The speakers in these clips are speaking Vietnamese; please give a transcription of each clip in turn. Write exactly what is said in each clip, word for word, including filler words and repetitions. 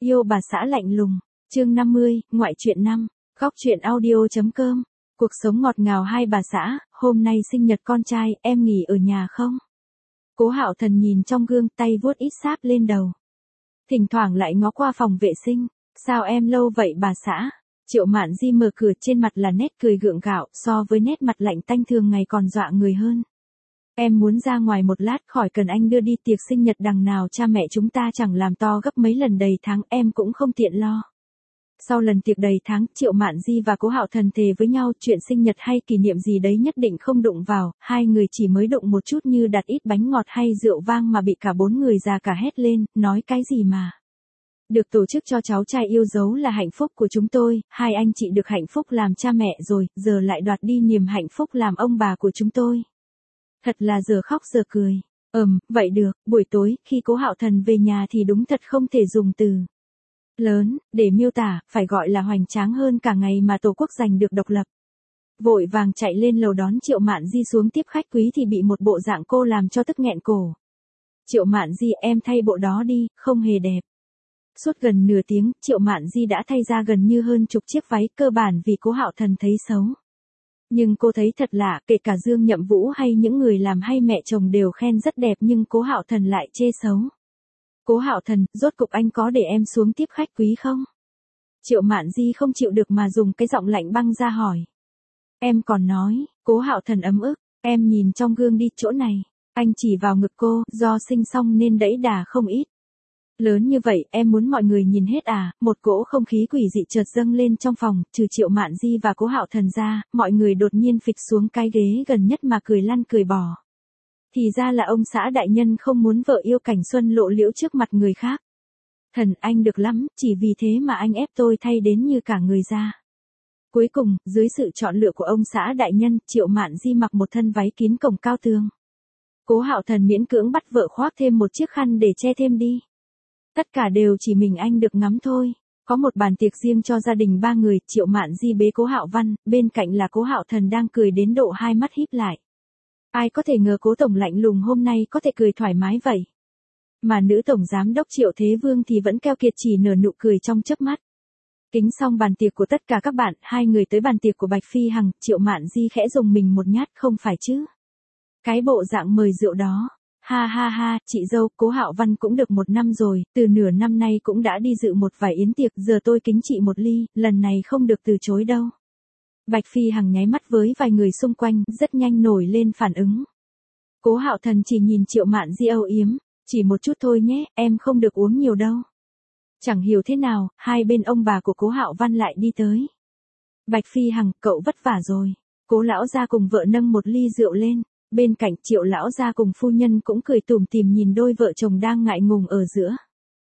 Yêu bà xã lạnh lùng, chương năm mươi, ngoại truyện năm, góc truyện audio.com. Cuộc sống ngọt ngào hai bà xã, hôm nay sinh nhật con trai, em nghỉ ở nhà không? Cố Hạo Thần nhìn trong gương, tay vuốt ít sáp lên đầu. Thỉnh thoảng lại ngó qua phòng vệ sinh, sao em lâu vậy bà xã? Triệu Mạn Di mở cửa, trên mặt là nét cười gượng gạo, so với nét mặt lạnh tanh thường ngày còn dọa người hơn. Em muốn ra ngoài một lát, khỏi cần anh đưa đi, tiệc sinh nhật đằng nào cha mẹ chúng ta chẳng làm to gấp mấy lần đầy tháng, em cũng không tiện lo. Sau lần tiệc đầy tháng, Triệu Mạn Di và Cố Hạo Thần thề với nhau chuyện sinh nhật hay kỷ niệm gì đấy nhất định không đụng vào, hai người chỉ mới đụng một chút như đặt ít bánh ngọt hay rượu vang mà bị cả bốn người già cả hét lên, nói cái gì mà. Được tổ chức cho cháu trai yêu dấu là hạnh phúc của chúng tôi, hai anh chị được hạnh phúc làm cha mẹ rồi, giờ lại đoạt đi niềm hạnh phúc làm ông bà của chúng tôi. Thật là giờ khóc giờ cười. Ừm, vậy được, buổi tối, khi Cố Hạo Thần về nhà thì đúng thật không thể dùng từ lớn để miêu tả, phải gọi là hoành tráng hơn cả ngày mà Tổ quốc giành được độc lập. Vội vàng chạy lên lầu đón Triệu Mạn Di xuống tiếp khách quý thì bị một bộ dạng cô làm cho tức nghẹn cổ. Triệu Mạn Di, em thay bộ đó đi, không hề đẹp. Suốt gần nửa tiếng, Triệu Mạn Di đã thay ra gần như hơn chục chiếc váy, cơ bản vì Cố Hạo Thần thấy xấu. Nhưng cô thấy thật lạ, kể cả Dương Nhậm Vũ hay những người làm hay mẹ chồng đều khen rất đẹp nhưng Cố Hạo Thần lại chê xấu. Cố Hạo Thần, rốt cục anh có để em xuống tiếp khách quý không? Triệu Mạn Di không chịu được mà dùng cái giọng lạnh băng ra hỏi. Em còn nói, Cố Hạo Thần ấm ức, em nhìn trong gương đi, chỗ này. Anh chỉ vào ngực cô, do sinh xong nên đẫy đà không ít. Lớn như vậy, em muốn mọi người nhìn hết à? Một cỗ không khí quỷ dị chợt dâng lên trong phòng, trừ Triệu Mạn Di và Cố Hạo Thần ra, mọi người đột nhiên phịch xuống cái ghế gần nhất mà cười lăn cười bò. Thì ra là ông xã đại nhân không muốn vợ yêu cảnh xuân lộ liễu trước mặt người khác. Thần, anh được lắm, chỉ vì thế mà anh ép tôi thay đến như cả người ra. Cuối cùng, dưới sự chọn lựa của ông xã đại nhân, Triệu Mạn Di mặc một thân váy kín cổng cao tường. Cố Hạo Thần miễn cưỡng bắt vợ khoác thêm một chiếc khăn để che thêm đi. Tất cả đều chỉ mình anh được ngắm thôi. Có một bàn tiệc riêng cho gia đình ba người, Triệu Mạn Di bế Cố Hạo Văn, bên cạnh là Cố Hạo Thần đang cười đến độ hai mắt híp lại. Ai có thể ngờ Cố tổng lạnh lùng hôm nay có thể cười thoải mái vậy. Mà nữ tổng giám đốc Triệu Thế Vương thì vẫn keo kiệt chỉ nở nụ cười trong chớp mắt. Kính xong bàn tiệc của tất cả các bạn, hai người tới bàn tiệc của Bạch Phi Hằng, Triệu Mạn Di khẽ dùng mình một nhát, không phải chứ. Cái bộ dạng mời rượu đó. Ha ha ha, chị dâu, Cố Hạo Văn cũng được một năm rồi, từ nửa năm nay cũng đã đi dự một vài yến tiệc, giờ tôi kính chị một ly, lần này không được từ chối đâu. Bạch Phi Hằng nháy mắt với vài người xung quanh, rất nhanh nổi lên phản ứng. Cố Hạo Thần chỉ nhìn Triệu Mạn Di âu yếm, chỉ một chút thôi nhé, em không được uống nhiều đâu. Chẳng hiểu thế nào, hai bên ông bà của Cố Hạo Văn lại đi tới. Bạch Phi Hằng, cậu vất vả rồi. Cố lão gia cùng vợ nâng một ly rượu lên. Bên cạnh, Triệu lão gia cùng phu nhân cũng cười tủm tỉm nhìn đôi vợ chồng đang ngại ngùng ở giữa.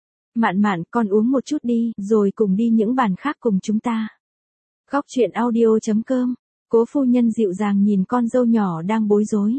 Mạn Mạn, con uống một chút đi, rồi cùng đi những bàn khác cùng chúng ta. Góc truyện audio.com. Cố phu nhân dịu dàng nhìn con dâu nhỏ đang bối rối.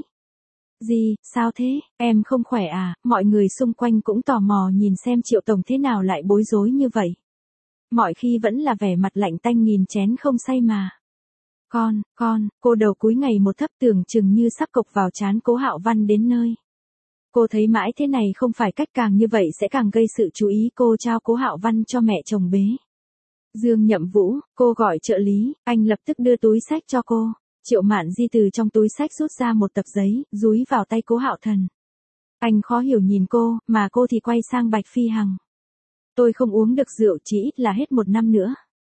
Gì, sao thế, em không khỏe à? Mọi người xung quanh cũng tò mò nhìn xem Triệu tổng thế nào lại bối rối như vậy. Mọi khi vẫn là vẻ mặt lạnh tanh nghìn chén không say mà. Con, con, cô đầu cúi ngày một thấp, tưởng chừng như sắp cộc vào trán Cố Hạo Văn đến nơi. Cô thấy mãi thế này không phải cách, càng như vậy sẽ càng gây sự chú ý, cô trao Cố Hạo Văn cho mẹ chồng bế. Dương Nhậm Vũ, cô gọi trợ lý, anh lập tức đưa túi sách cho cô. Triệu Mạn Di từ trong túi sách rút ra một tập giấy, dúi vào tay Cố Hạo Thần. Anh khó hiểu nhìn cô, mà cô thì quay sang Bạch Phi Hằng. Tôi không uống được rượu chỉ ít là hết một năm nữa.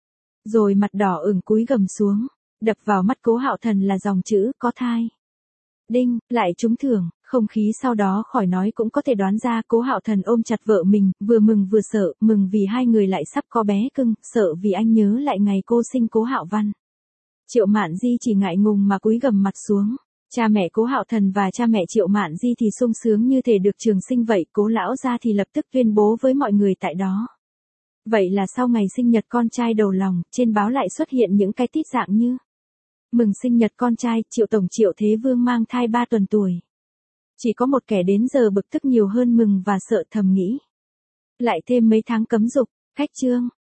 Rồi mặt đỏ ửng cúi gầm xuống. Đập vào mắt Cố Hạo Thần là dòng chữ, có thai. Đinh, lại trúng thưởng, không khí sau đó khỏi nói cũng có thể đoán ra. Cố Hạo Thần ôm chặt vợ mình, vừa mừng vừa sợ, mừng vì hai người lại sắp có bé cưng, sợ vì anh nhớ lại ngày cô sinh Cố Hạo Văn. Triệu Mạn Di chỉ ngại ngùng mà cúi gầm mặt xuống. Cha mẹ Cố Hạo Thần và cha mẹ Triệu Mạn Di thì sung sướng như thể được trường sinh vậy, Cố lão gia thì lập tức tuyên bố với mọi người tại đó. Vậy là sau ngày sinh nhật con trai đầu lòng, trên báo lại xuất hiện những cái tít dạng như: mừng sinh nhật con trai, Triệu tổng Triệu Thế Vương mang thai ba tuần tuổi. Chỉ có một kẻ đến giờ bực tức nhiều hơn mừng và sợ, thầm nghĩ. Lại thêm mấy tháng cấm dục, khách trương,